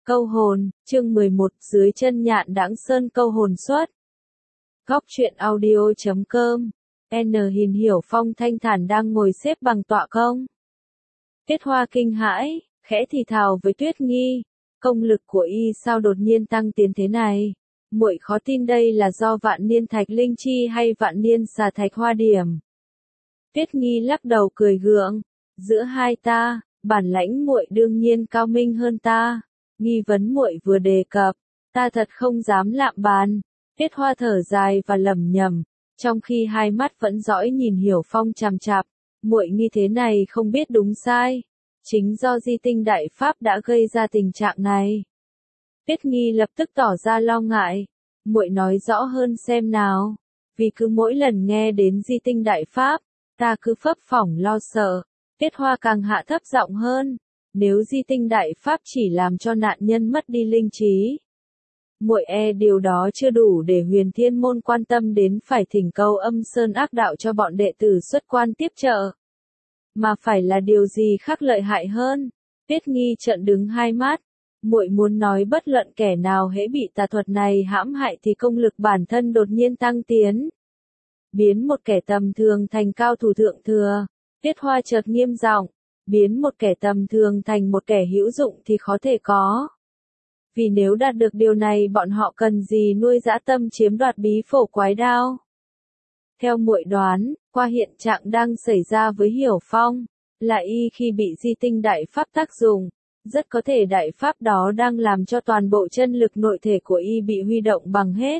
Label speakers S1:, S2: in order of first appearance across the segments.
S1: Câu hồn, chương 11, dưới chân nhạn đãng sơn câu hồn xuất. Góc truyện audio.com. Hình Hiểu Phong thanh thản đang ngồi xếp bằng tọa công. Tuyết Hoa kinh hãi, khẽ thì thào với Tuyết Nghi, công lực của y sao đột nhiên tăng tiến thế này? Muội khó tin đây là do vạn niên thạch linh chi hay vạn niên xà thạch hoa điểm. Tuyết Nghi lắc đầu cười gượng, giữa hai ta, bản lãnh muội đương nhiên cao minh hơn ta. Nghi vấn muội vừa đề cập, ta thật không dám lạm bàn. Tuyết Hoa thở dài và lẩm nhẩm, trong khi hai mắt vẫn dõi nhìn Hiểu Phong chằm chằm. Muội nghi thế này không biết đúng sai, chính do di tinh đại pháp đã gây ra tình trạng này. Tuyết Nghi lập tức tỏ ra lo ngại, muội nói rõ hơn xem nào, vì cứ mỗi lần nghe đến di tinh đại pháp, ta cứ phấp phỏng lo sợ. Tuyết Hoa càng hạ thấp giọng hơn, nếu di tinh đại pháp chỉ làm cho nạn nhân mất đi linh trí, muội điều đó chưa đủ để Huyền Thiên môn quan tâm đến phải thỉnh cầu Âm Sơn ác đạo cho bọn đệ tử xuất quan tiếp trợ, mà phải là điều gì khác lợi hại hơn. Tuyết Nghi trợn đứng hai mắt, muội muốn nói bất luận kẻ nào hễ bị tà thuật này hãm hại thì công lực bản thân đột nhiên tăng tiến, biến một kẻ tầm thường thành cao thủ thượng thừa. Tuyết Hoa chợt nghiêm giọng, biến một kẻ tầm thường thành một kẻ hữu dụng thì khó thể có. Vì nếu đạt được điều này bọn họ cần gì nuôi dã tâm chiếm đoạt bí phổ quái đao. Theo muội đoán, qua hiện trạng đang xảy ra với Hiểu Phong, là y khi bị di tinh đại pháp tác dụng, rất có thể đại pháp đó đang làm cho toàn bộ chân lực nội thể của y bị huy động bằng hết.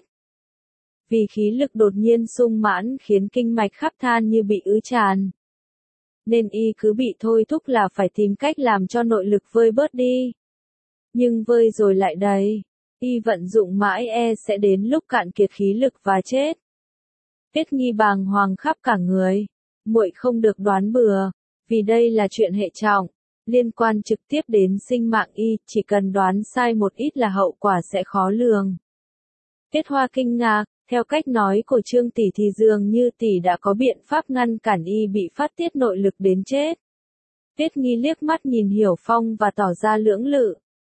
S1: Vì khí lực đột nhiên sung mãn khiến kinh mạch khắp than như bị ứ tràn, nên y cứ bị thôi thúc là phải tìm cách làm cho nội lực vơi bớt đi. Nhưng vơi rồi lại đầy, y vận dụng mãi sẽ đến lúc cạn kiệt khí lực và chết. Tuyết Nghi bàng hoàng khắp cả người, muội không được đoán bừa, vì đây là chuyện hệ trọng, liên quan trực tiếp đến sinh mạng y, chỉ cần đoán sai một ít là hậu quả sẽ khó lường. Tuyết Hoa kinh ngạc, theo cách nói của Trương tỷ thì dường như tỷ đã có biện pháp ngăn cản y bị phát tiết nội lực đến chết. Tuyết Nghi liếc mắt nhìn Hiểu Phong và tỏ ra lưỡng lự.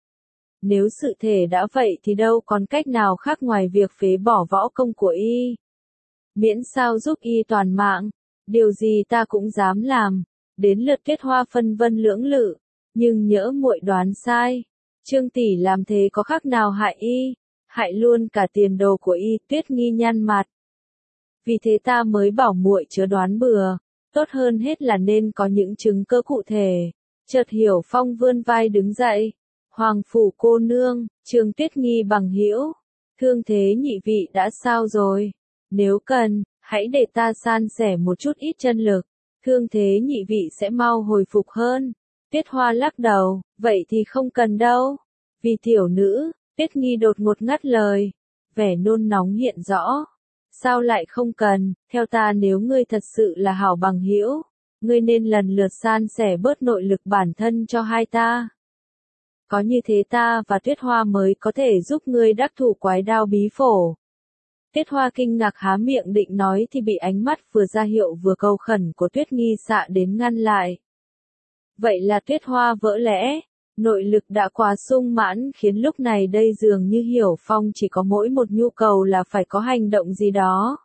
S1: Nếu sự thể đã vậy thì đâu còn cách nào khác ngoài việc phế bỏ võ công của y. Miễn sao giúp y toàn mạng, điều gì ta cũng dám làm. Đến lượt Tuyết Hoa phân vân lưỡng lự, nhưng nhỡ muội đoán sai, Trương tỷ làm thế có khác nào hại y, hại luôn cả tiền đồ của y. Tuyết Nghi nhăn mặt. Vì thế ta mới bảo muội chớ đoán bừa, tốt hơn hết là nên có những chứng cơ cụ thể. Chợt Hiểu Phong vươn vai đứng dậy. Hoàng phủ cô nương, Trương Tuyết Nghi bằng hữu, thương thế nhị vị đã sao rồi? Nếu cần, hãy để ta san sẻ một chút ít chân lực, thương thế nhị vị sẽ mau hồi phục hơn. Tuyết Hoa lắc đầu, vậy thì không cần đâu. Vì tiểu nữ, Tuyết Nghi đột ngột ngắt lời, vẻ nôn nóng hiện rõ. Sao lại không cần, theo ta nếu ngươi thật sự là hảo bằng hữu, ngươi nên lần lượt san sẻ bớt nội lực bản thân cho hai ta. Có như thế ta và Tuyết Hoa mới có thể giúp ngươi đắc thủ quái đao bí phổ. Tuyết Hoa kinh ngạc há miệng định nói thì bị ánh mắt vừa ra hiệu vừa cầu khẩn của Tuyết Nghi xạ đến ngăn lại. Vậy là Tuyết Hoa vỡ lẽ, nội lực đã quá sung mãn khiến lúc này đây dường như Hiểu Phong chỉ có mỗi một nhu cầu là phải có hành động gì đó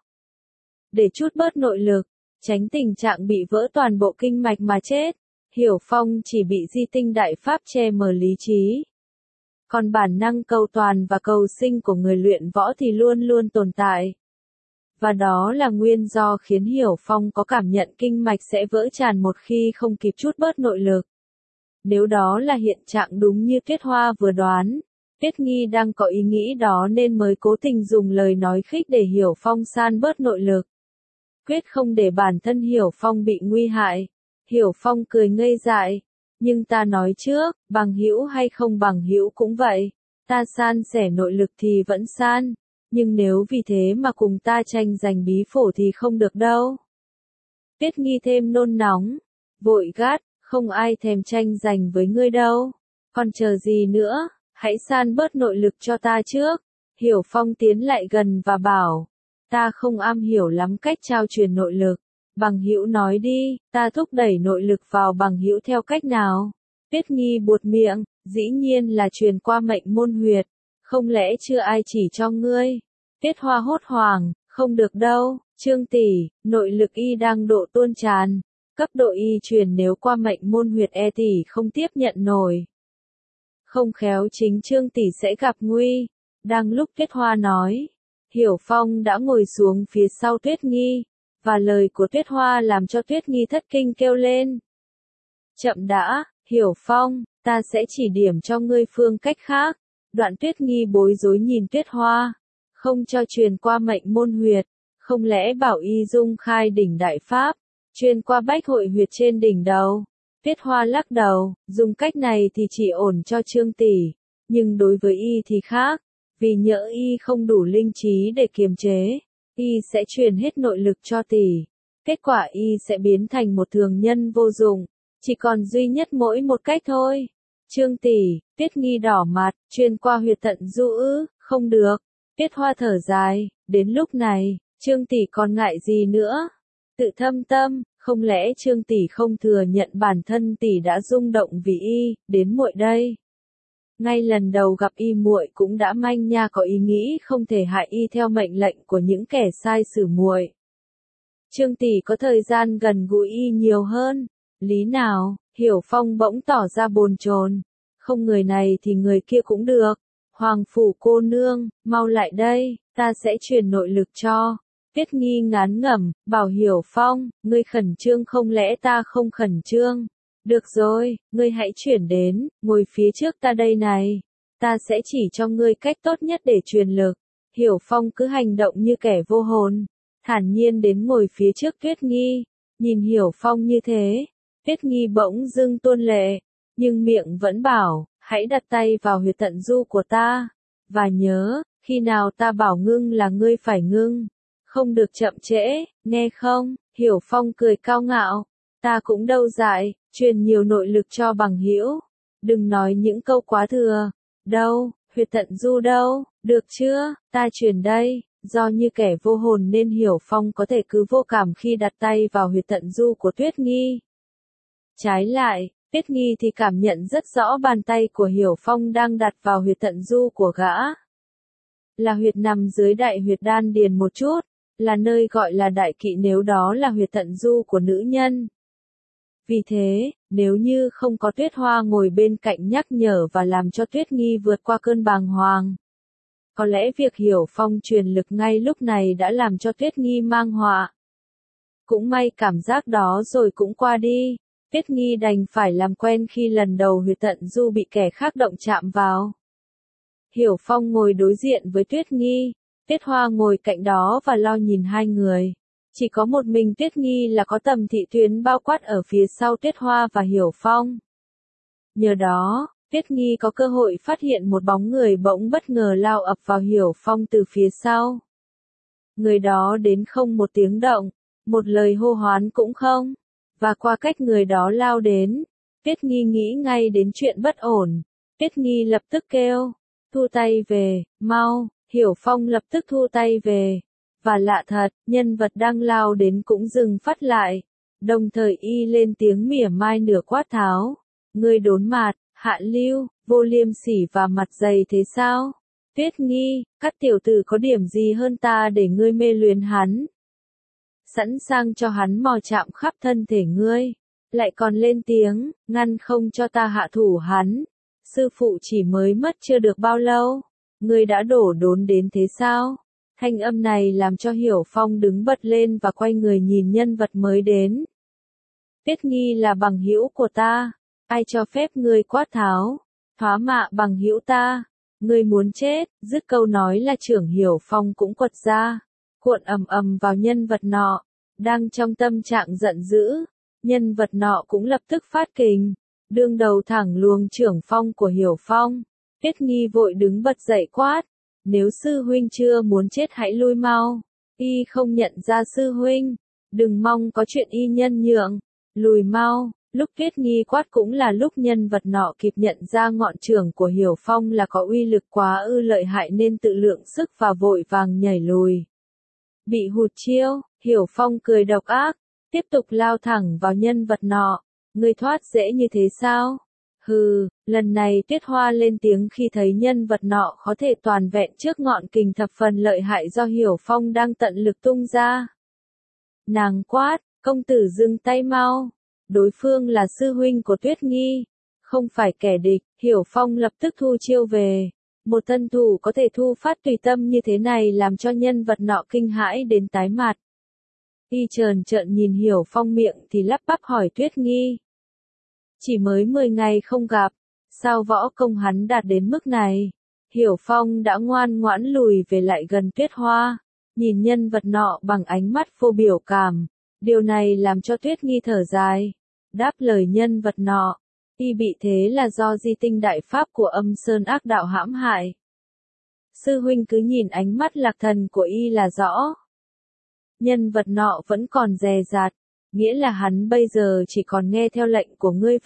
S1: để trút bớt nội lực, tránh tình trạng bị vỡ toàn bộ kinh mạch mà chết. Hiểu Phong chỉ bị di tinh đại pháp che mờ lý trí. Còn bản năng cầu toàn và cầu sinh của người luyện võ thì luôn luôn tồn tại. Và đó là nguyên do khiến Hiểu Phong có cảm nhận kinh mạch sẽ vỡ tràn một khi không kịp trút bớt nội lực. Nếu đó là hiện trạng đúng như Tuyết Hoa vừa đoán, Tuyết Nghi đang có ý nghĩ đó nên mới cố tình dùng lời nói khích để Hiểu Phong san bớt nội lực. Quyết không để bản thân Hiểu Phong bị nguy hại. Hiểu Phong cười ngây dại, nhưng ta nói trước, bằng hữu hay không bằng hữu cũng vậy, ta san sẻ nội lực thì vẫn san, nhưng nếu vì thế mà cùng ta tranh giành bí phổ thì không được đâu. Tuyết Nghi thêm nôn nóng, vội gắt, không ai thèm tranh giành với ngươi đâu, còn chờ gì nữa, hãy san bớt nội lực cho ta trước. Hiểu Phong tiến lại gần và bảo, ta không am hiểu lắm cách trao truyền nội lực. Bằng hữu nói đi, ta thúc đẩy nội lực vào bằng hữu theo cách nào? Tuyết Nghi buột miệng, Dĩ nhiên là truyền qua mệnh môn huyệt, không lẽ chưa ai chỉ cho ngươi? Tuyết Hoa hốt hoảng, không được đâu, Trương tỷ, nội lực y đang độ tuôn tràn, cấp độ y truyền nếu qua mệnh môn huyệt e tỷ không tiếp nhận nổi. Không khéo chính Trương tỷ sẽ gặp nguy. Đang lúc Tuyết Hoa nói, Hiểu Phong đã ngồi xuống phía sau Tuyết Nghi, và lời của Tuyết Hoa làm cho Tuyết Nghi thất kinh kêu lên. Chậm đã, Hiểu Phong, ta sẽ chỉ điểm cho ngươi phương cách khác. Đoạn Tuyết Nghi bối rối nhìn Tuyết Hoa, không cho truyền qua mệnh môn huyệt, không lẽ bảo y dung khai đỉnh đại pháp, truyền qua bách hội huyệt trên đỉnh đầu. Tuyết Hoa lắc đầu, dùng cách này thì chỉ ổn cho Trương tỷ, nhưng đối với y thì khác, vì nhỡ y không đủ linh trí để kiềm chế, y sẽ truyền hết nội lực cho tỷ. Kết quả y sẽ biến thành một thường nhân vô dụng, chỉ còn duy nhất mỗi một cách thôi. Trương tỷ, Tuyết Nghi đỏ mặt, truyền qua huyệt thận du ư, không được. Tuyết Hoa thở dài, đến lúc này, Trương tỷ còn ngại gì nữa? Tự thâm tâm, không lẽ Trương tỷ không thừa nhận bản thân tỷ đã rung động vì y, đến muội đây. Ngay lần đầu gặp y muội cũng đã manh nha có ý nghĩ không thể hại y theo mệnh lệnh của những kẻ sai xử muội. Trương tỷ có thời gian gần gũi y nhiều hơn, lý nào? Hiểu Phong bỗng tỏ ra bồn chồn, không người này thì người kia cũng được. Hoàng phủ cô nương, mau lại đây, ta sẽ truyền nội lực cho. Tuyết Nghi ngán ngẩm, bảo Hiểu Phong, ngươi khẩn trương không lẽ ta không khẩn trương? Được rồi, ngươi hãy chuyển đến, ngồi phía trước ta đây này. Ta sẽ chỉ cho ngươi cách tốt nhất để truyền lực. Hiểu Phong cứ hành động như kẻ vô hồn, thản nhiên đến ngồi phía trước Tuyết Nghi. Nhìn Hiểu Phong như thế, Tuyết Nghi bỗng dưng tuôn lệ, nhưng miệng vẫn bảo, hãy đặt tay vào huyệt thận du của ta. Và nhớ, khi nào ta bảo ngưng là ngươi phải ngưng. Không được chậm trễ, nghe không? Hiểu Phong cười cao ngạo. Ta cũng đâu dại, truyền nhiều nội lực cho bằng hữu. Đừng nói những câu quá thừa. Đâu, huyệt thận du đâu, được chưa? Ta truyền đây. Do như kẻ vô hồn nên Hiểu Phong có thể cứ vô cảm khi đặt tay vào huyệt thận du của Tuyết Nghi. Trái lại, Tuyết Nghi thì cảm nhận rất rõ bàn tay của Hiểu Phong đang đặt vào huyệt thận du của gã. Là huyệt nằm dưới đại huyệt đan điền một chút, là nơi gọi là đại kỵ nếu đó là huyệt thận du của nữ nhân. Vì thế, nếu như không có Tuyết Hoa ngồi bên cạnh nhắc nhở và làm cho Tuyết Nghi vượt qua cơn bàng hoàng, có lẽ việc Hiểu Phong truyền lực ngay lúc này đã làm cho Tuyết Nghi mang họa. Cũng may cảm giác đó rồi cũng qua đi. Tuyết Nghi đành phải làm quen khi lần đầu huyệt thận du bị kẻ khác động chạm vào. Hiểu Phong ngồi đối diện với Tuyết Nghi, Tuyết Hoa ngồi cạnh đó và lo nhìn hai người. Chỉ có một mình Tuyết Nghi là có tầm thị tuyến bao quát ở phía sau Tuyết Hoa và Hiểu Phong. Nhờ đó, Tuyết Nghi có cơ hội phát hiện một bóng người bỗng bất ngờ lao ập vào Hiểu Phong từ phía sau. Người đó đến không một tiếng động, một lời hô hoán cũng không. Và qua cách người đó lao đến, Tuyết Nghi nghĩ ngay đến chuyện bất ổn. Tuyết Nghi lập tức kêu, thu tay về, mau. Hiểu Phong lập tức thu tay về. Và lạ thật, nhân vật đang lao đến cũng dừng phát lại. Đồng thời y lên tiếng mỉa mai nửa quát tháo. Ngươi đốn mạt, hạ lưu, vô liêm sỉ và mặt dày thế sao? Tuyết Nghi, các tiểu tử có điểm gì hơn ta để ngươi mê luyến hắn? Sẵn sàng cho hắn mò chạm khắp thân thể ngươi. Lại còn lên tiếng, ngăn không cho ta hạ thủ hắn. Sư phụ chỉ mới mất chưa được bao lâu. Ngươi đã đổ đốn đến thế sao? Thanh âm này làm cho Hiểu Phong đứng bật lên và quay người nhìn nhân vật mới đến. Tuyết Nghi là bằng hữu của ta. Ai cho phép ngươi quát tháo? Thoá mạ bằng hữu ta. Ngươi muốn chết, dứt câu nói là trưởng Hiểu Phong cũng quật ra. Cuộn ầm ầm vào nhân vật nọ. Đang trong tâm trạng giận dữ. Nhân vật nọ cũng lập tức phát kình. Đương đầu thẳng luồng trưởng phong của Hiểu Phong. Tuyết Nghi vội đứng bật dậy quát. Nếu sư huynh chưa muốn chết hãy lui mau. Y không nhận ra sư huynh. Đừng mong có chuyện y nhân nhượng. Lùi mau. Lúc Tuyết Nghi quát cũng là lúc nhân vật nọ kịp nhận ra ngọn trưởng của Hiểu Phong là có uy lực quá ư lợi hại nên tự lượng sức và vội vàng nhảy lùi. Bị hụt chiêu, Hiểu Phong cười độc ác, tiếp tục lao thẳng vào nhân vật nọ. Ngươi thoát dễ như thế sao? Hừ, lần này Tuyết Hoa lên tiếng khi thấy nhân vật nọ có thể toàn vẹn trước ngọn kình thập phần lợi hại do Hiểu Phong đang tận lực tung ra. Nàng quát, công tử dừng tay mau. Đối phương là sư huynh của Tuyết Nghi, không phải kẻ địch. Hiểu Phong lập tức thu chiêu về. Một thân thủ có thể thu phát tùy tâm như thế này làm cho nhân vật nọ kinh hãi đến tái mặt. Y trợn trợn nhìn Hiểu Phong miệng thì lắp bắp hỏi Tuyết Nghi. Chỉ mới 10 ngày không gặp, sao võ công hắn đạt đến mức này? Hiểu Phong đã ngoan ngoãn lùi về lại gần Tuyết Hoa, nhìn nhân vật nọ bằng ánh mắt vô biểu cảm. Điều này làm cho Tuyết Nghi thở dài. Đáp lời nhân vật nọ, y bị thế là do di tinh đại pháp của Âm Sơn ác đạo hãm hại. Sư huynh cứ nhìn ánh mắt lạc thần của y là rõ. Nhân vật nọ vẫn còn dè dặt, nghĩa là hắn bây giờ chỉ còn nghe theo lệnh của ngươi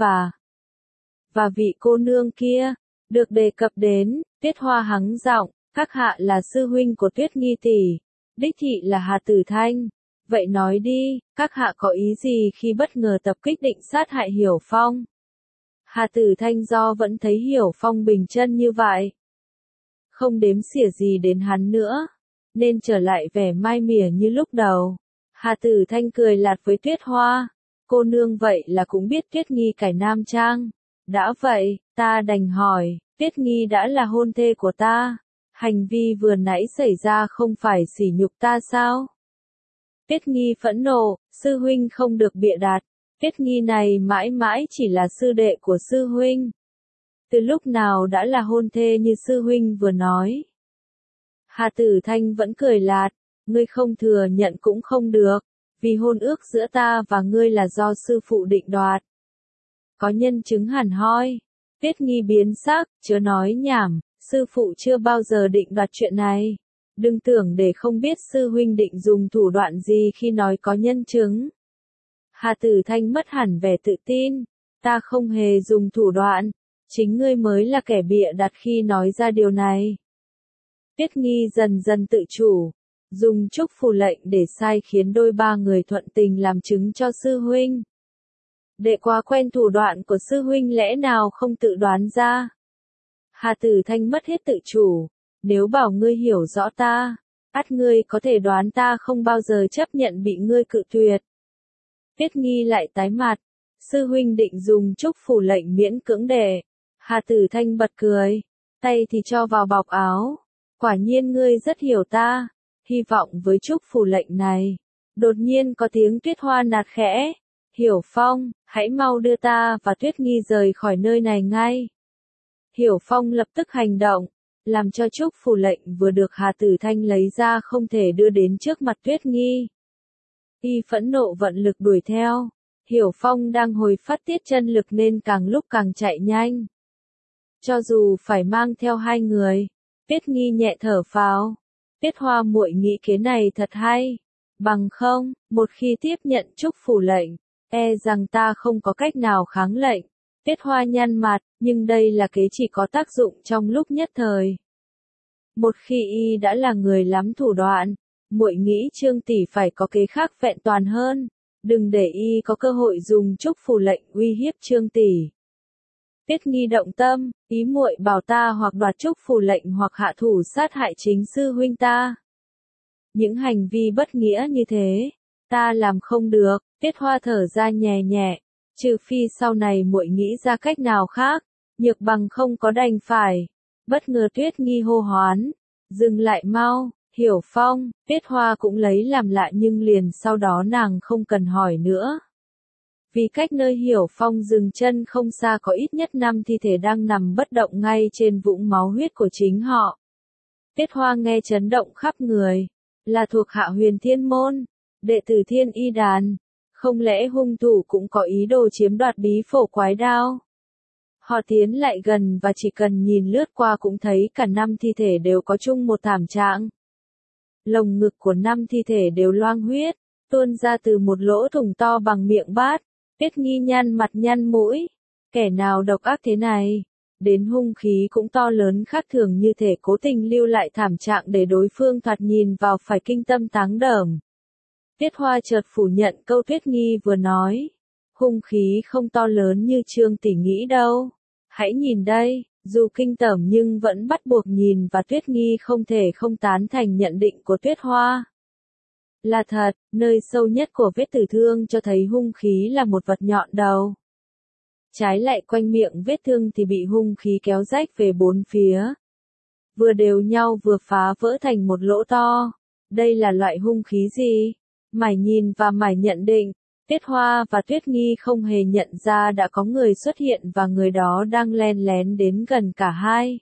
S1: và vị cô nương kia, được đề cập đến. Tuyết Hoa hắng giọng, các hạ là sư huynh của Tuyết Nghi tỷ, đích thị là Hà Tử Thanh. Vậy nói đi, các hạ có ý gì khi bất ngờ tập kích định sát hại Hiểu Phong? Hà Tử Thanh do vẫn thấy Hiểu Phong bình chân như vậy, không đếm xỉa gì đến hắn nữa, nên trở lại vẻ mai mỉa như lúc đầu. Hà Tử Thanh cười lạt với Tuyết Hoa, cô nương vậy là cũng biết Tuyết Nghi cải nam trang. Đã vậy, ta đành hỏi, Tuyết Nghi đã là hôn thê của ta, hành vi vừa nãy xảy ra không phải sỉ nhục ta sao? Tuyết Nghi phẫn nộ, sư huynh không được bịa đặt, Tuyết Nghi này mãi mãi chỉ là sư đệ của sư huynh. Từ lúc nào đã là hôn thê như sư huynh vừa nói? Hà Tử Thanh vẫn cười lạt, ngươi không thừa nhận cũng không được, vì hôn ước giữa ta và ngươi là do sư phụ định đoạt. Có nhân chứng hẳn hoi. Tuyết Nghi biến sắc, chớ nói nhảm, sư phụ chưa bao giờ định đoạt chuyện này. Đừng tưởng để không biết sư huynh định dùng thủ đoạn gì khi nói có nhân chứng. Hà Tử Thanh mất hẳn vẻ tự tin, ta không hề dùng thủ đoạn, chính ngươi mới là kẻ bịa đặt khi nói ra điều này. Tuyết Nghi dần dần tự chủ, dùng chúc phù lệnh để sai khiến đôi ba người thuận tình làm chứng cho sư huynh. Đệ quá quen thủ đoạn của sư huynh lẽ nào không tự đoán ra? Hà Tử Thanh mất hết tự chủ, nếu bảo ngươi hiểu rõ ta, ắt ngươi có thể đoán ta không bao giờ chấp nhận bị ngươi cự tuyệt. Tuyết Nghi lại tái mặt, sư huynh định dùng chúc phù lệnh miễn cưỡng để. Hà Tử Thanh bật cười, tay thì cho vào bọc áo. Quả nhiên ngươi rất hiểu ta, hy vọng với chúc phù lệnh này. Đột nhiên có tiếng Tuyết Hoa nạt khẽ, Hiểu Phong, hãy mau đưa ta và Tuyết Nghi rời khỏi nơi này ngay. Hiểu Phong lập tức hành động, làm cho chúc phù lệnh vừa được Hà Tử Thanh lấy ra không thể đưa đến trước mặt Tuyết Nghi. Y phẫn nộ vận lực đuổi theo, Hiểu Phong đang hồi phát tiết chân lực nên càng lúc càng chạy nhanh. Cho dù phải mang theo hai người, Tuyết Nghi nhẹ thở phào. Tuyết Hoa muội nghĩ kế này thật hay, bằng không, một khi tiếp nhận chúc phù lệnh, e rằng ta không có cách nào kháng lệnh. Tuyết Hoa nhăn mặt, nhưng đây là kế chỉ có tác dụng trong lúc nhất thời. Một khi y đã là người lắm thủ đoạn, muội nghĩ Trương tỷ phải có kế khác vẹn toàn hơn, đừng để y có cơ hội dùng chúc phù lệnh uy hiếp Trương tỷ. Tuyết Nghi động tâm, ý muội bảo ta hoặc đoạt chúc phù lệnh hoặc hạ thủ sát hại chính sư huynh ta. Những hành vi bất nghĩa như thế, ta làm không được. Tuyết Hoa thở ra nhẹ nhẹ, trừ phi sau này muội nghĩ ra cách nào khác, nhược bằng không có đành phải. Bất ngờ Tuyết Nghi hô hoán, dừng lại mau, Hiểu Phong. Tuyết Hoa cũng lấy làm lạ nhưng liền sau đó nàng không cần hỏi nữa. Vì cách nơi Hiểu Phong dừng chân không xa có ít nhất 5 thi thể đang nằm bất động ngay trên vũng máu huyết của chính họ. Tuyết Hoa nghe chấn động khắp người, là thuộc hạ Huyền Thiên Môn, đệ tử Thiên Y Đàn, không lẽ hung thủ cũng có ý đồ chiếm đoạt bí phổ quái đao? Họ tiến lại gần và chỉ cần nhìn lướt qua cũng thấy cả 5 thi thể đều có chung một thảm trạng. Lồng ngực của 5 thi thể đều loang huyết, tuôn ra từ một lỗ thủng to bằng miệng bát. Tuyết Nghi nhăn mặt nhăn mũi, kẻ nào độc ác thế này, đến hung khí cũng to lớn khác thường như thể cố tình lưu lại thảm trạng để đối phương thoạt nhìn vào phải kinh tâm táng đờm. Tuyết Hoa chợt phủ nhận câu Tuyết Nghi vừa nói, hung khí không to lớn như Trương tỷ nghĩ đâu. Hãy nhìn đây, dù kinh tởm nhưng vẫn bắt buộc nhìn và Tuyết Nghi không thể không tán thành nhận định của Tuyết Hoa. Là thật, nơi sâu nhất của vết tử thương cho thấy hung khí là một vật nhọn đầu. Trái lại quanh miệng vết thương thì bị hung khí kéo rách về bốn phía. Vừa đều nhau vừa phá vỡ thành một lỗ to. Đây là loại hung khí gì? Mải nhìn và mải nhận định. Tuyết Hoa và Tuyết Nghi không hề nhận ra đã có người xuất hiện và người đó đang len lén đến gần cả hai.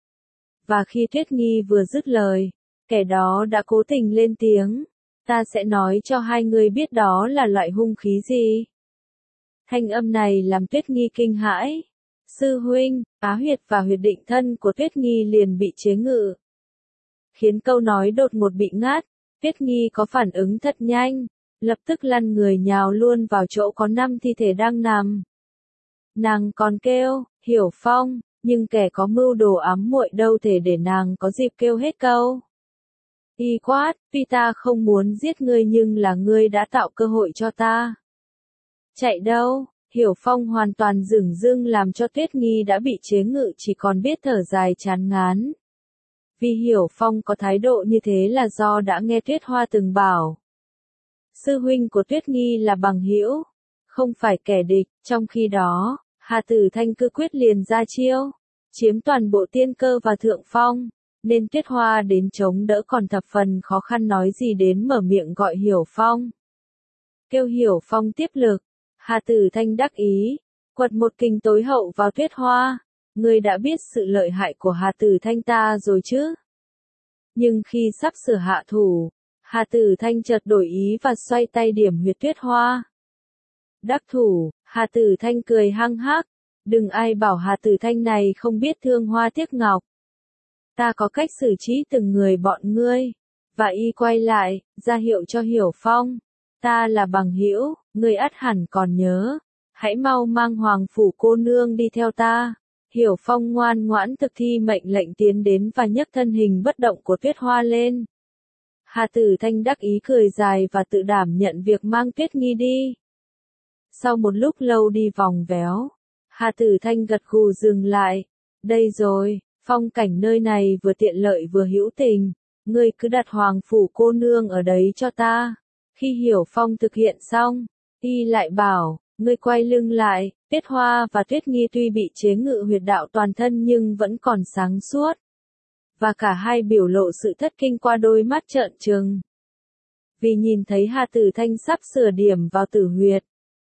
S1: Và khi Tuyết Nghi vừa dứt lời, kẻ đó đã cố tình lên tiếng. Ta sẽ nói cho hai người biết đó là loại hung khí gì. Thanh âm này làm Tuyết Nghi kinh hãi. Sư huynh, á huyệt và huyệt định thân của Tuyết Nghi liền bị chế ngự. Khiến câu nói đột ngột bị ngắt, Tuyết Nghi có phản ứng thật nhanh, lập tức lăn người nhào luôn vào chỗ có 5 thi thể đang nằm. Nàng còn kêu, Hiểu Phong, nhưng kẻ có mưu đồ ám muội đâu thể để nàng có dịp kêu hết câu. Y quát, tuy ta không muốn giết ngươi nhưng là ngươi đã tạo cơ hội cho ta. Chạy đâu? Hiểu Phong hoàn toàn dửng dưng làm cho Tuyết Nghi đã bị chế ngự chỉ còn biết thở dài chán ngán. Vì Hiểu Phong có thái độ như thế là do đã nghe Tuyết Hoa từng bảo. Sư huynh của Tuyết Nghi là bằng hữu, không phải kẻ địch, trong khi đó, Hà Tử Thanh cứ quyết liền ra chiêu, chiếm toàn bộ tiên cơ và thượng phong, nên Tuyết Hoa đến chống đỡ còn thập phần khó khăn nói gì đến mở miệng gọi Hiểu Phong. Kêu Hiểu Phong tiếp lực, Hà Tử Thanh đắc ý, quật một kình tối hậu vào Tuyết Hoa. Ngươi đã biết sự lợi hại của Hà Tử Thanh ta rồi chứ? Nhưng khi sắp sửa hạ thủ, Hà Tử Thanh chợt đổi ý và xoay tay điểm huyệt Tuyết Hoa. Đắc thủ, Hà Tử Thanh cười hăng hắc. Đừng ai bảo Hà Tử Thanh này không biết thương hoa tiếc ngọc. Ta có cách xử trí từng người bọn ngươi. Và y quay lại, ra hiệu cho Hiểu Phong. Ta là bằng hữu, ngươi ắt hẳn còn nhớ. Hãy mau mang Hoàng Phủ cô nương đi theo ta. Hiểu Phong ngoan ngoãn thực thi mệnh lệnh tiến đến và nhấc thân hình bất động của Tuyết Hoa lên. Hà Tử Thanh đắc ý cười dài và tự đảm nhận việc mang Tuyết Nghi đi. Sau một lúc lâu đi vòng véo, Hà Tử Thanh gật gù dừng lại. Đây rồi, phong cảnh nơi này vừa tiện lợi vừa hữu tình, ngươi cứ đặt Hoàng Phủ cô nương ở đấy cho ta. Khi Hiểu Phong thực hiện xong, y lại bảo, ngươi quay lưng lại. Tuyết Hoa và Tuyết Nghi tuy bị chế ngự huyệt đạo toàn thân nhưng vẫn còn sáng suốt. Và cả hai biểu lộ sự thất kinh qua đôi mắt trợn trừng. Vì nhìn thấy Hà Tử Thanh sắp sửa điểm vào tử huyệt.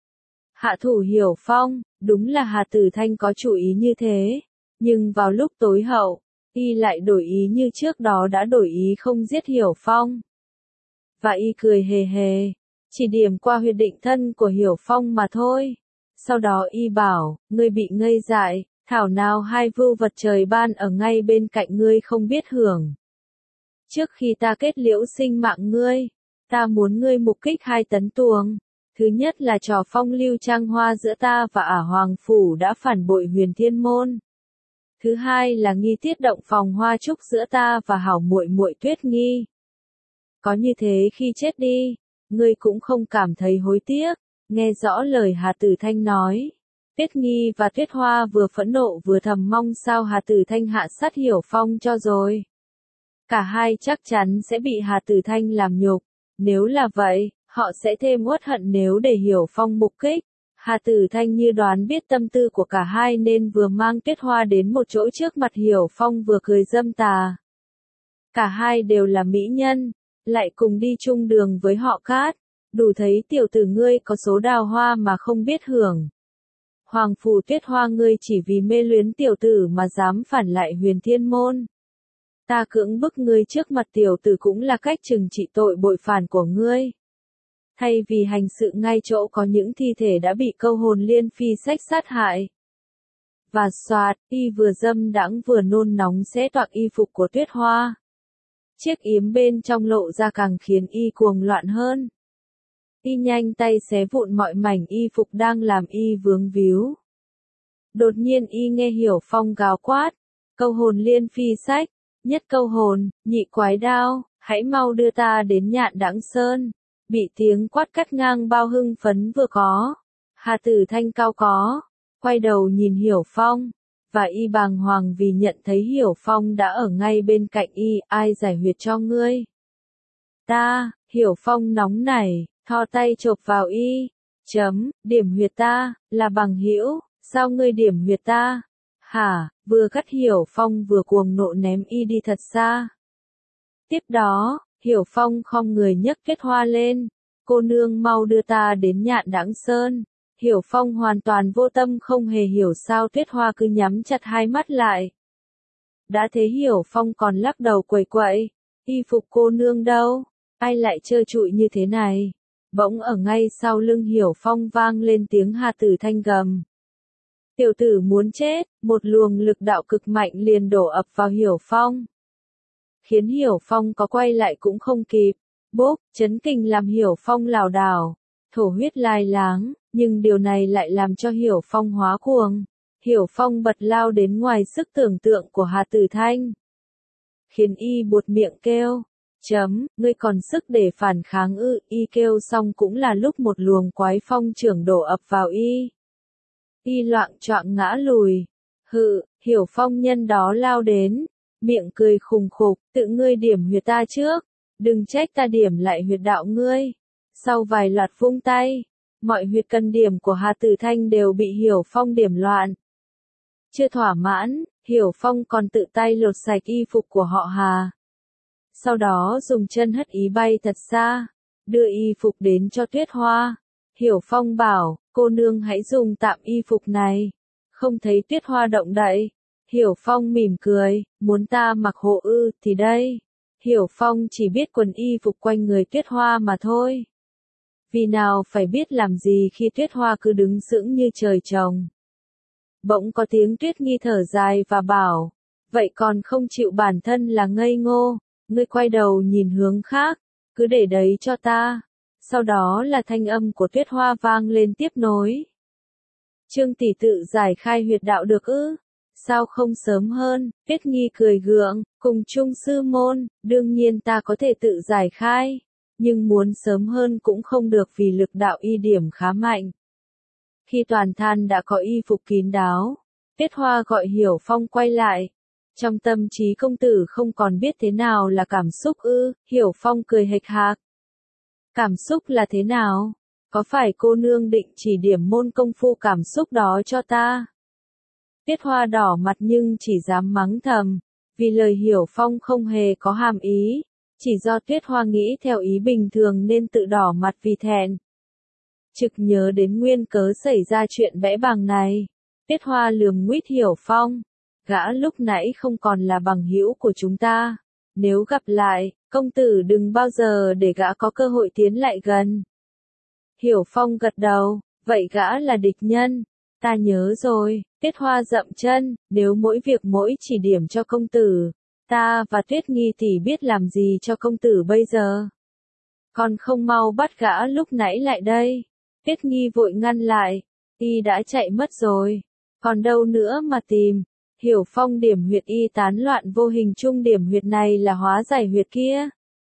S1: Hạ thủ Hiểu Phong, đúng là Hà Tử Thanh có chủ ý như thế. Nhưng vào lúc tối hậu, y lại đổi ý như trước đó đã đổi ý không giết Hiểu Phong. Và y cười hề hề, chỉ điểm qua huyệt định thân của Hiểu Phong mà thôi. Sau đó y bảo, ngươi bị ngây dại, thảo nào hai vưu vật trời ban ở ngay bên cạnh ngươi không biết hưởng. Trước khi ta kết liễu sinh mạng ngươi, ta muốn ngươi mục kích 2 tấn tuồng. Thứ nhất là trò phong lưu trang hoa giữa ta và Ả Hoàng Phủ đã phản bội Huyền Thiên Môn. Thứ hai là nghi tiết động phòng hoa trúc giữa ta và hảo muội muội Tuyết Nghi. Có như thế khi chết đi, ngươi cũng không cảm thấy hối tiếc. Nghe rõ lời Hà Tử Thanh nói, Tuyết Nghi và Tuyết Hoa vừa phẫn nộ vừa thầm mong sao Hà Tử Thanh hạ sát Hiểu Phong cho rồi. Cả hai chắc chắn sẽ bị Hà Tử Thanh làm nhục. Nếu là vậy, họ sẽ thêm uất hận nếu để Hiểu Phong mục kích. Hà Tử Thanh như đoán biết tâm tư của cả hai nên vừa mang Tuyết Hoa đến một chỗ trước mặt Hiểu Phong vừa cười dâm tà. Cả hai đều là mỹ nhân, lại cùng đi chung đường với họ Cát. Đủ thấy tiểu tử ngươi có số đào hoa mà không biết hưởng. Hoàng Phủ Tuyết Hoa ngươi chỉ vì mê luyến tiểu tử mà dám phản lại Huyền Thiên Môn. Ta cưỡng bức ngươi trước mặt tiểu tử cũng là cách trừng trị tội bội phản của ngươi. Thay vì hành sự ngay chỗ có những thi thể đã bị câu hồn liên phi sách sát hại. Và xoạt, y vừa dâm đãng vừa nôn nóng xé toạc y phục của Tuyết Hoa. Chiếc yếm bên trong lộ ra càng khiến y cuồng loạn hơn. Y nhanh tay xé vụn mọi mảnh y phục đang làm y vướng víu. Đột nhiên y nghe Hiểu Phong gào quát, câu hồn liên phi sách, nhất câu hồn, nhị quái đao, hãy mau đưa ta đến Nhạn Đãng Sơn. Bị tiếng quát cắt ngang bao hưng phấn vừa có. Hà Tử Thanh cao có, quay đầu nhìn Hiểu Phong, và y bàng hoàng vì nhận thấy Hiểu Phong đã ở ngay bên cạnh y, ai giải huyệt cho ngươi? Ta, Hiểu Phong nóng nảy, thò tay chộp vào y, điểm huyệt ta, là bằng hữu, sao ngươi điểm huyệt ta? Hả, vừa cắt Hiểu Phong vừa cuồng nộ ném y đi thật xa. Tiếp đó, Hiểu Phong khom người nhấc Tuyết Hoa lên, cô nương mau đưa ta đến Nhạn Đãng Sơn. Hiểu Phong hoàn toàn vô tâm không hề hiểu sao Tuyết Hoa cứ nhắm chặt hai mắt lại. Đã thế Hiểu Phong còn lắc đầu quẩy quậy, y phục cô nương đâu, ai lại trơ trụi như thế này. Bỗng ở ngay sau lưng Hiểu Phong vang lên tiếng Hà Tử Thanh gầm. Tiểu tử muốn chết, một luồng lực đạo cực mạnh liền đổ ập vào Hiểu Phong. Khiến Hiểu Phong có quay lại cũng không kịp, bốp, chấn kinh làm Hiểu Phong lảo đảo, thổ huyết lai láng, nhưng điều này lại làm cho Hiểu Phong hóa cuồng. Hiểu Phong bật lao đến ngoài sức tưởng tượng của Hà Tử Thanh. Khiến y buột miệng kêu, ngươi còn sức để phản kháng ư, y kêu xong cũng là lúc một luồng quái phong trưởng đổ ập vào y. Y loạng choạng ngã lùi, Hiểu Phong nhân đó lao đến, miệng cười khùng khục, tự ngươi điểm huyệt ta trước, đừng trách ta điểm lại huyệt đạo ngươi. Sau vài loạt vung tay, mọi huyệt cần điểm của Hà Tử Thanh đều bị Hiểu Phong điểm loạn. Chưa thỏa mãn, Hiểu Phong còn tự tay lột sạch y phục của họ Hà. Sau đó dùng chân hất ý bay thật xa, đưa y phục đến cho Tuyết Hoa. Hiểu Phong bảo, cô nương hãy dùng tạm y phục này. Không thấy Tuyết Hoa động đậy. Hiểu Phong mỉm cười, muốn ta mặc hộ ư, thì đây. Hiểu Phong chỉ biết quần y phục quanh người Tuyết Hoa mà thôi. Vì nào phải biết làm gì khi Tuyết Hoa cứ đứng sững như trời trồng. Bỗng có tiếng Tuyết Nghi thở dài và bảo, vậy còn không chịu bản thân là ngây ngô, ngươi quay đầu nhìn hướng khác, cứ để đấy cho ta. Sau đó là thanh âm của Tuyết Hoa vang lên tiếp nối. Trương tỷ tự giải khai huyệt đạo được ư? Sao không sớm hơn? Tuyết Nghi cười gượng, cùng chung sư môn, đương nhiên ta có thể tự giải khai, nhưng muốn sớm hơn cũng không được vì lực đạo y điểm khá mạnh. Khi toàn than đã có y phục kín đáo, Tuyết Hoa gọi Hiểu Phong quay lại. Trong tâm trí công tử không còn biết thế nào là cảm xúc ư? Hiểu Phong cười hệch hạc. Cảm xúc là thế nào? Có phải cô nương định chỉ điểm môn công phu cảm xúc đó cho ta? Tuyết Hoa đỏ mặt nhưng chỉ dám mắng thầm, vì lời Hiểu Phong không hề có hàm ý, chỉ do Tuyết Hoa nghĩ theo ý bình thường nên tự đỏ mặt vì thẹn. Trực nhớ đến nguyên cớ xảy ra chuyện bẽ bàng này, Tuyết Hoa lườm nguýt Hiểu Phong, gã lúc nãy không còn là bằng hữu của chúng ta, nếu gặp lại, công tử đừng bao giờ để gã có cơ hội tiến lại gần. Hiểu Phong gật đầu, vậy gã là địch nhân, ta nhớ rồi. Tuyết Hoa dậm chân, nếu mỗi việc mỗi chỉ điểm cho công tử, ta và Tuyết Nghi tỷ biết làm gì cho công tử bây giờ. Còn không mau bắt gã lúc nãy lại đây. Tuyết Nghi vội ngăn lại, y đã chạy mất rồi, còn đâu nữa mà tìm. Hiểu Phong điểm huyệt y tán loạn vô hình chung điểm huyệt này là hóa giải huyệt kia.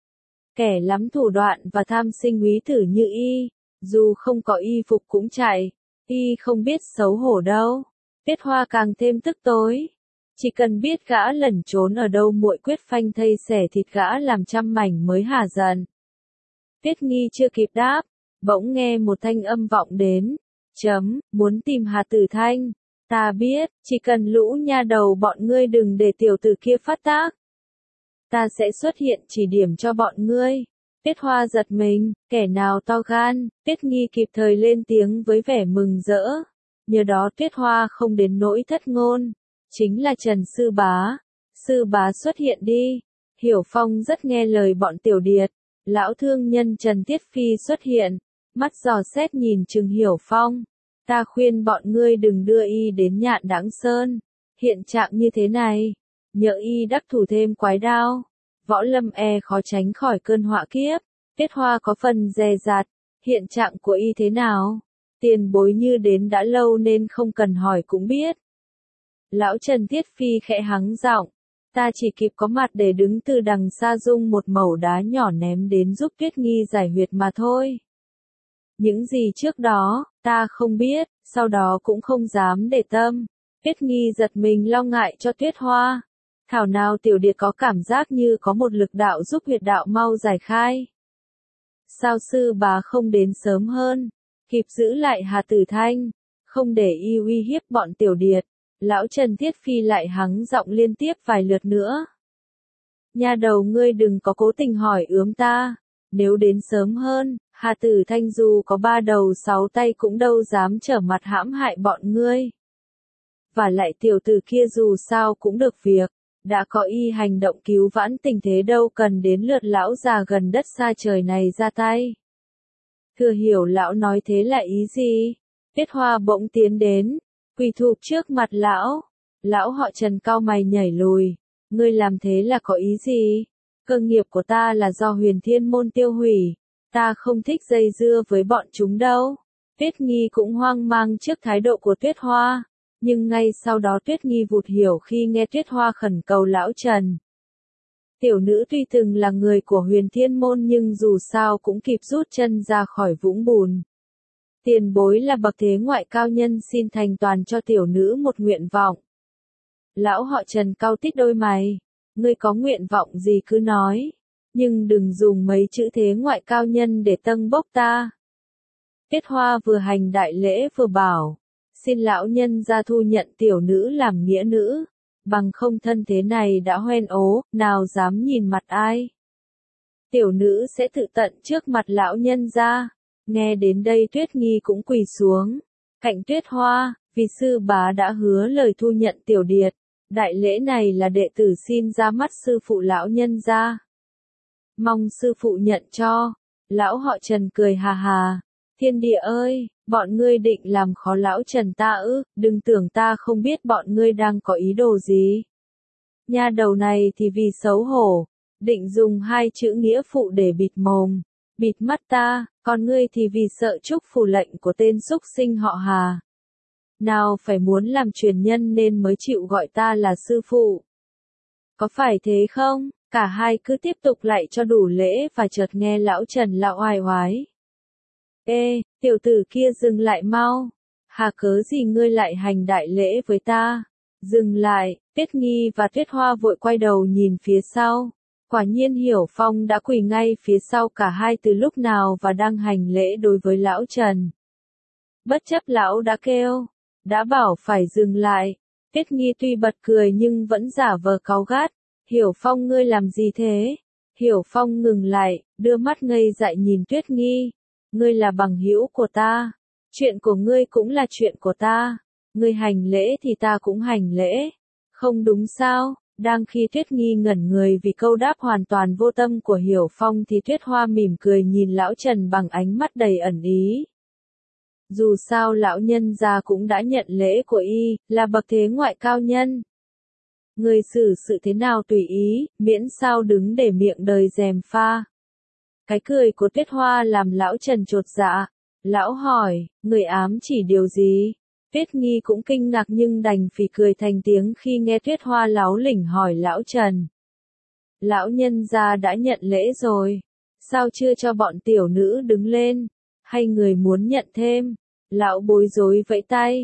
S1: Kẻ lắm thủ đoạn và tham sinh úy tử như y, dù không có y phục cũng chạy, y không biết xấu hổ đâu. Tuyết Hoa càng thêm tức tối. Chỉ cần biết gã lẩn trốn ở đâu muội quyết phanh thây xẻ thịt gã làm trăm mảnh mới hả giận. Tuyết Nghi chưa kịp đáp, bỗng nghe một thanh âm vọng đến. Muốn tìm Hà Tử Thanh. Ta biết, chỉ cần lũ nha đầu bọn ngươi đừng để tiểu tử kia phát tác. Ta sẽ xuất hiện chỉ điểm cho bọn ngươi. Tuyết Hoa giật mình, kẻ nào to gan, Tuyết Nghi kịp thời lên tiếng với vẻ mừng rỡ. Nhờ đó Tuyết Hoa không đến nỗi thất ngôn. Chính là Trần Sư Bá. Sư Bá xuất hiện đi. Hiểu Phong rất nghe lời bọn tiểu điệt. Lão thương nhân Trần Tiết Phi xuất hiện. Mắt dò xét nhìn chừng Hiểu Phong. Ta khuyên bọn ngươi đừng đưa y đến Nhạn Đãng Sơn. Hiện trạng như thế này. Nhỡ y đắc thủ thêm quái đao. Võ Lâm khó tránh khỏi cơn họa kiếp. Tuyết Hoa có phần dè dặt. Hiện trạng của y thế nào? Tiền bối như đến đã lâu nên không cần hỏi cũng biết. Lão Trần Tiết Phi khẽ hắng giọng. Ta chỉ kịp có mặt để đứng từ đằng xa dung một mẩu đá nhỏ ném đến giúp Tuyết Nghi giải huyệt mà thôi. Những gì trước đó, ta không biết, sau đó cũng không dám để tâm. Tuyết Nghi giật mình lo ngại cho Tuyết Hoa. Thảo nào Tiểu Điệt có cảm giác như có một lực đạo giúp huyệt đạo mau giải khai. Sao sư bá không đến sớm hơn, kịp giữ lại Hà Tử Thanh, không để y uy hiếp bọn Tiểu Điệt. Lão Trần Thiết Phi lại hắng giọng liên tiếp vài lượt nữa. Nha đầu ngươi đừng có cố tình hỏi ướm ta, nếu đến sớm hơn, Hà Tử Thanh dù có 3 đầu 6 tay cũng đâu dám trở mặt hãm hại bọn ngươi. Và lại tiểu tử kia dù sao cũng được việc, đã có y hành động cứu vãn tình thế đâu cần đến lượt lão già gần đất xa trời này ra tay. Thừa hiểu lão nói thế là ý gì? Tuyết Hoa bỗng tiến đến, quỳ thụp trước mặt lão. Lão họ Trần cau mày nhảy lùi. Ngươi làm thế là có ý gì? Cơ nghiệp của ta là do Huyền Thiên Môn tiêu hủy. Ta không thích dây dưa với bọn chúng đâu. Tuyết Nghi cũng hoang mang trước thái độ của Tuyết Hoa. Nhưng ngay sau đó Tuyết Nghi vụt hiểu khi nghe Tuyết Hoa khẩn cầu lão Trần. Tiểu nữ tuy từng là người của Huyền Thiên Môn nhưng dù sao cũng kịp rút chân ra khỏi vũng bùn. Tiền bối là bậc thế ngoại cao nhân xin thành toàn cho tiểu nữ một nguyện vọng. Lão họ Trần cau tít đôi mày. Ngươi có nguyện vọng gì cứ nói. Nhưng đừng dùng mấy chữ thế ngoại cao nhân để tâng bốc ta. Tuyết Hoa vừa hành đại lễ vừa bảo. Xin lão nhân ra thu nhận tiểu nữ làm nghĩa nữ. Bằng không thân thế này đã hoen ố, nào dám nhìn mặt ai. Tiểu nữ sẽ tự tận trước mặt lão nhân ra. Nghe đến đây Tuyết Nghi cũng quỳ xuống. Cạnh Tuyết Hoa, vì sư bá đã hứa lời thu nhận Tiểu Điệt. Đại lễ này là đệ tử xin ra mắt sư phụ lão nhân ra. Mong sư phụ nhận cho. Lão họ Trần cười hà hà. Thiên địa ơi, bọn ngươi định làm khó lão Trần ta ư, đừng tưởng ta không biết bọn ngươi đang có ý đồ gì. Nha đầu này thì vì xấu hổ, định dùng 2 chữ nghĩa phụ để bịt mồm, bịt mắt ta, còn ngươi thì vì sợ chúc phù lệnh của tên súc sinh họ Hà. Nào phải muốn làm truyền nhân nên mới chịu gọi ta là sư phụ. Có phải thế không? Cả hai cứ tiếp tục lại cho đủ lễ và chợt nghe lão Trần lão oai oái. Ê, tiểu tử kia dừng lại mau. Hà cớ gì ngươi lại hành đại lễ với ta? Dừng lại, Tuyết Nghi và Tuyết Hoa vội quay đầu nhìn phía sau. Quả nhiên Hiểu Phong đã quỳ ngay phía sau cả hai từ lúc nào và đang hành lễ đối với lão Trần. Bất chấp lão đã kêu, đã bảo phải dừng lại. Tuyết Nghi tuy bật cười nhưng vẫn giả vờ cáu gắt. Hiểu Phong ngươi làm gì thế? Hiểu Phong ngừng lại, đưa mắt ngây dại nhìn Tuyết Nghi. Ngươi là bằng hữu của ta. Chuyện của ngươi cũng là chuyện của ta. Ngươi hành lễ thì ta cũng hành lễ. Không đúng sao? Đang khi Tuyết Nghi ngẩn người vì câu đáp hoàn toàn vô tâm của Hiểu Phong thì Tuyết Hoa mỉm cười nhìn lão Trần bằng ánh mắt đầy ẩn ý. Dù sao lão nhân gia cũng đã nhận lễ của y, là bậc thế ngoại cao nhân. Người xử sự thế nào tùy ý, miễn sao đứng để miệng đời gièm pha. Cái cười của Tuyết Hoa làm lão Trần chột dạ. Lão hỏi, người ám chỉ điều gì? Tuyết Nghi cũng kinh ngạc nhưng đành phì cười thành tiếng khi nghe Tuyết Hoa láu lỉnh hỏi lão Trần. Lão nhân gia đã nhận lễ rồi. Sao chưa cho bọn tiểu nữ đứng lên? Hay người muốn nhận thêm? Lão bối rối vẫy tay.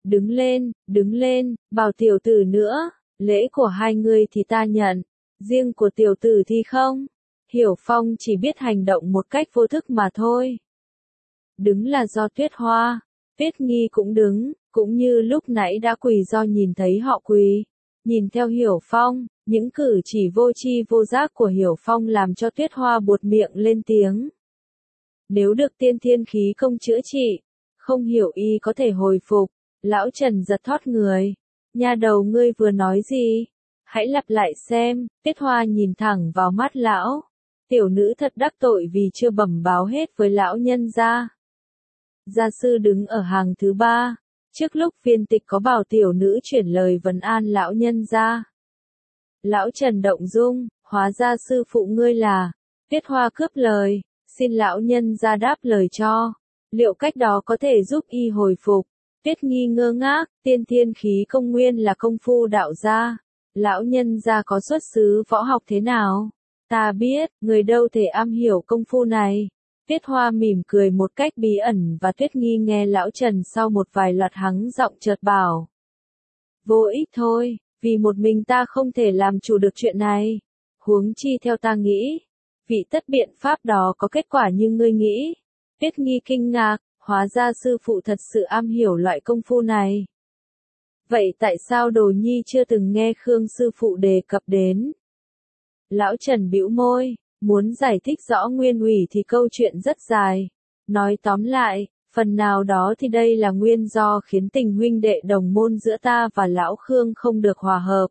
S1: Đứng lên, bảo tiểu tử nữa. Lễ của hai người thì ta nhận. Riêng của tiểu tử thì không. Hiểu Phong chỉ biết hành động một cách vô thức mà thôi. Đứng là do Tuyết Hoa. Tuyết Nghi cũng đứng, cũng như lúc nãy đã quỳ do nhìn thấy họ quỳ. Nhìn theo Hiểu Phong, những cử chỉ vô tri vô giác của Hiểu Phong làm cho Tuyết Hoa buột miệng lên tiếng. Nếu được tiên thiên khí công chữa trị, không hiểu y có thể hồi phục. Lão Trần giật thót người. Nha đầu ngươi vừa nói gì? Hãy lặp lại xem. Tuyết Hoa nhìn thẳng vào mắt lão. Tiểu nữ thật đắc tội vì chưa bẩm báo hết với lão nhân gia. Gia sư đứng ở hàng thứ 3. Trước lúc viên tịch có bảo tiểu nữ chuyển lời vấn an lão nhân gia. Lão Trần động dung, hóa ra sư phụ ngươi là. Tuyết Hoa cướp lời, xin lão nhân gia đáp lời cho. Liệu cách đó có thể giúp y hồi phục? Tuyết Nghi ngơ ngác, tiên thiên khí công nguyên là công phu đạo gia. Lão nhân gia có xuất xứ võ học thế nào? Ta biết, người đâu thể am hiểu công phu này. Tuyết Hoa mỉm cười một cách bí ẩn và Tuyết Nghi nghe lão Trần sau một vài loạt hắng giọng chợt bảo. Vô ích thôi, vì một mình ta không thể làm chủ được chuyện này. Huống chi theo ta nghĩ, vị tất biện pháp đó có kết quả như ngươi nghĩ. Tuyết Nghi kinh ngạc, hóa ra sư phụ thật sự am hiểu loại công phu này. Vậy tại sao Đồ Nhi chưa từng nghe Khương sư phụ đề cập đến? Lão Trần bĩu môi, muốn giải thích rõ nguyên ủy thì câu chuyện rất dài. Nói tóm lại, phần nào đó thì đây là nguyên do khiến tình huynh đệ đồng môn giữa ta và Lão Khương không được hòa hợp.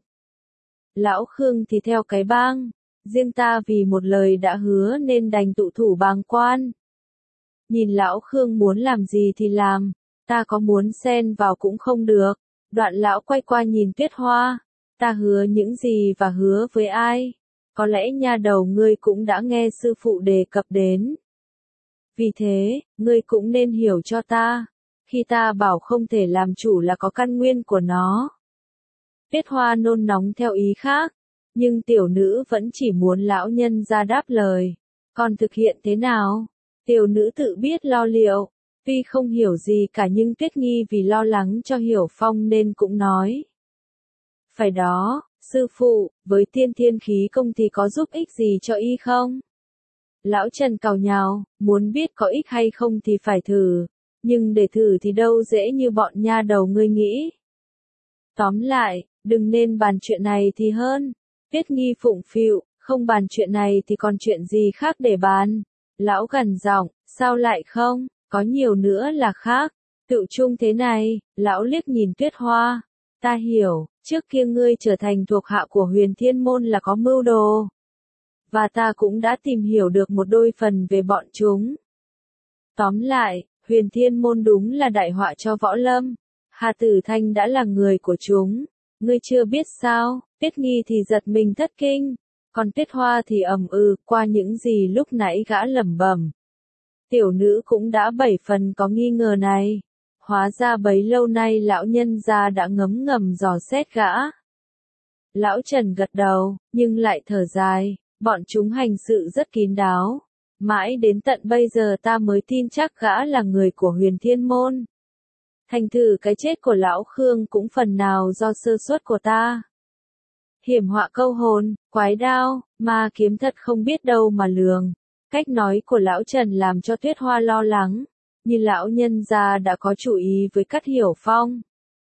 S1: Lão Khương thì theo cái bang, riêng ta vì một lời đã hứa nên đành tụ thủ bàng quan. Nhìn Lão Khương muốn làm gì thì làm, ta có muốn xen vào cũng không được. Đoạn lão quay qua nhìn Tuyết Hoa, ta hứa những gì và hứa với ai? Có lẽ nha đầu ngươi cũng đã nghe sư phụ đề cập đến. Vì thế, ngươi cũng nên hiểu cho ta, khi ta bảo không thể làm chủ là có căn nguyên của nó. Tuyết Hoa nôn nóng theo ý khác, nhưng tiểu nữ vẫn chỉ muốn lão nhân ra đáp lời. Còn thực hiện thế nào? Tiểu nữ tự biết lo liệu. Tuy không hiểu gì cả nhưng Tuyết Nghi vì lo lắng cho Hiểu Phong nên cũng nói. Phải đó, sư phụ, với tiên thiên khí công thì có giúp ích gì cho y không? Lão Trần càu nhào, muốn biết có ích hay không thì phải thử, nhưng để thử thì đâu dễ như bọn nha đầu ngươi nghĩ. Tóm lại, đừng nên bàn chuyện này thì hơn. Tuyết Nghi phụng phịu, không bàn chuyện này thì còn chuyện gì khác để bàn. Lão gằn giọng, sao lại không? Có nhiều nữa là khác. Tự chung thế này, lão liếc nhìn Tuyết Hoa. Ta hiểu, trước kia ngươi trở thành thuộc hạ của Huyền Thiên Môn là có mưu đồ. Và ta cũng đã tìm hiểu được một đôi phần về bọn chúng. Tóm lại, Huyền Thiên Môn đúng là đại họa cho võ lâm. Hà Tử Thanh đã là người của chúng. Ngươi chưa biết sao? Tuyết Nghi thì giật mình thất kinh. Còn Tuyết Hoa thì ầm qua những gì lúc nãy gã lẩm bẩm. Tiểu nữ cũng đã 7 phần có nghi ngờ này. Hóa ra bấy lâu nay lão nhân gia đã ngấm ngầm dò xét gã. Lão Trần gật đầu, nhưng lại thở dài, bọn chúng hành sự rất kín đáo. Mãi đến tận bây giờ ta mới tin chắc gã là người của Huyền Thiên Môn. Thành thử cái chết của lão Khương cũng phần nào do sơ suất của ta. Hiểm họa câu hồn, quái đao, ma kiếm thật không biết đâu mà lường. Cách nói của lão Trần làm cho Tuyết Hoa lo lắng, như lão nhân gia đã có chủ ý với Cát Hiểu Phong.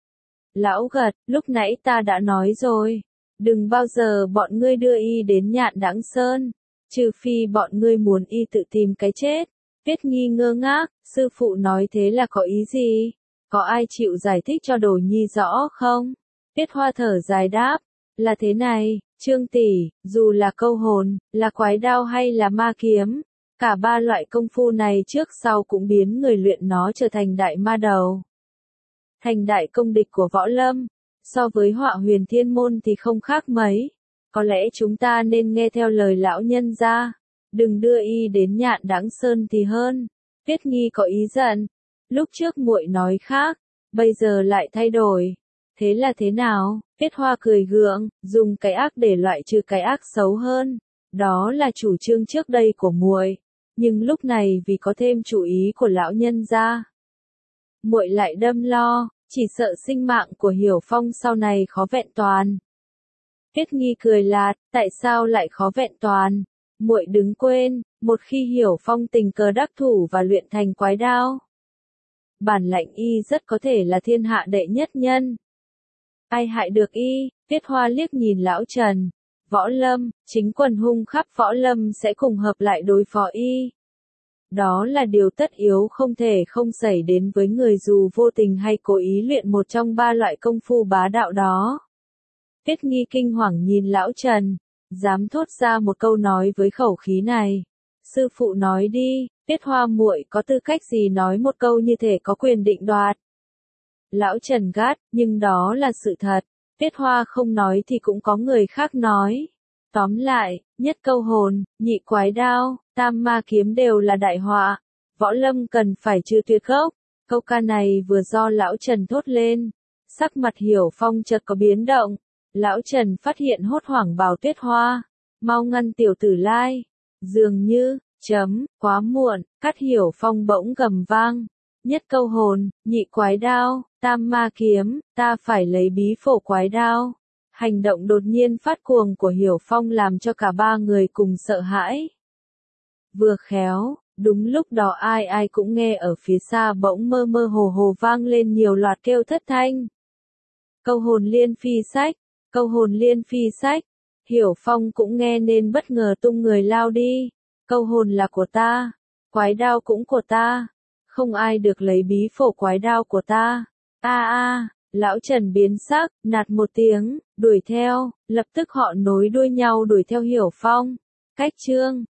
S1: Lão gật, lúc nãy ta đã nói rồi, đừng bao giờ bọn ngươi đưa y đến Nhạn Đãng Sơn, trừ phi bọn ngươi muốn y tự tìm cái chết. Tuyết Nghi ngơ ngác, sư phụ nói thế là có ý gì? Có ai chịu giải thích cho Đồ Nhi rõ không? Tuyết Hoa thở dài đáp, là thế này, Trương tỷ, dù là câu hồn, là quái đao hay là ma kiếm, cả ba loại công phu này trước sau cũng biến người luyện nó trở thành đại ma đầu. Thành đại công địch của võ lâm, so với Họa Huyền Thiên Môn thì không khác mấy. Có lẽ chúng ta nên nghe theo lời lão nhân gia, đừng đưa y đến Nhạn Đãng Sơn thì hơn. Tuyết Nghi có ý giận, lúc trước muội nói khác, bây giờ lại thay đổi. Thế là thế nào? Tuyết Hoa cười gượng, dùng cái ác để loại trừ cái ác xấu hơn. Đó là chủ trương trước đây của muội, nhưng lúc này vì có thêm chủ ý của lão nhân gia, muội lại đâm lo, chỉ sợ sinh mạng của Hiểu Phong sau này khó vẹn toàn. Tuyết Nghi cười lạt, tại sao lại khó vẹn toàn? Muội đừng quên, một khi Hiểu Phong tình cờ đắc thủ và luyện thành quái đao, bản lãnh y rất có thể là thiên hạ đệ nhất nhân. Ai hại được y? Tuyết Hoa liếc nhìn lão Trần. Võ lâm, chính quần hung khắp võ lâm sẽ cùng hợp lại đối phó y. Đó là điều tất yếu không thể không xảy đến với người dù vô tình hay cố ý luyện một trong ba loại công phu bá đạo đó. Tuyết Nghi kinh hoàng nhìn lão Trần, dám thốt ra một câu nói với khẩu khí này. Sư phụ nói đi, Tuyết Hoa muội có tư cách gì nói một câu như thể có quyền định đoạt. Lão Trần gắt, nhưng đó là sự thật. Tuyết Hoa không nói thì cũng có người khác nói. Tóm lại, nhất câu hồn, nhị quái đao, tam ma kiếm đều là đại họa. Võ lâm cần phải trừ tuyệt gốc. Câu ca này vừa do lão Trần thốt lên. Sắc mặt Hiểu Phong chợt có biến động. Lão Trần phát hiện hốt hoảng bảo Tuyết Hoa. Mau ngăn tiểu tử lai. Dường như, quá muộn, Cát Hiểu Phong bỗng gầm vang. Nhất câu hồn, nhị quái đao, Tam ma kiếm, ta phải lấy bí phổ quái đao. Hành động đột nhiên phát cuồng của Hiểu Phong làm cho cả ba người cùng sợ hãi. Vừa khéo, đúng lúc đó ai ai cũng nghe ở phía xa bỗng mơ mơ hồ hồ vang lên nhiều loạt kêu thất thanh. Câu hồn liên phi sách, câu hồn liên phi sách. Hiểu Phong cũng nghe nên bất ngờ tung người lao đi. Câu hồn là của ta, quái đao cũng của ta. Không ai được lấy bí phổ quái đao của ta. Lão Trần biến sắc, nạt một tiếng, đuổi theo, lập tức họ nối đuôi nhau đuổi theo Hiểu Phong. Cách chương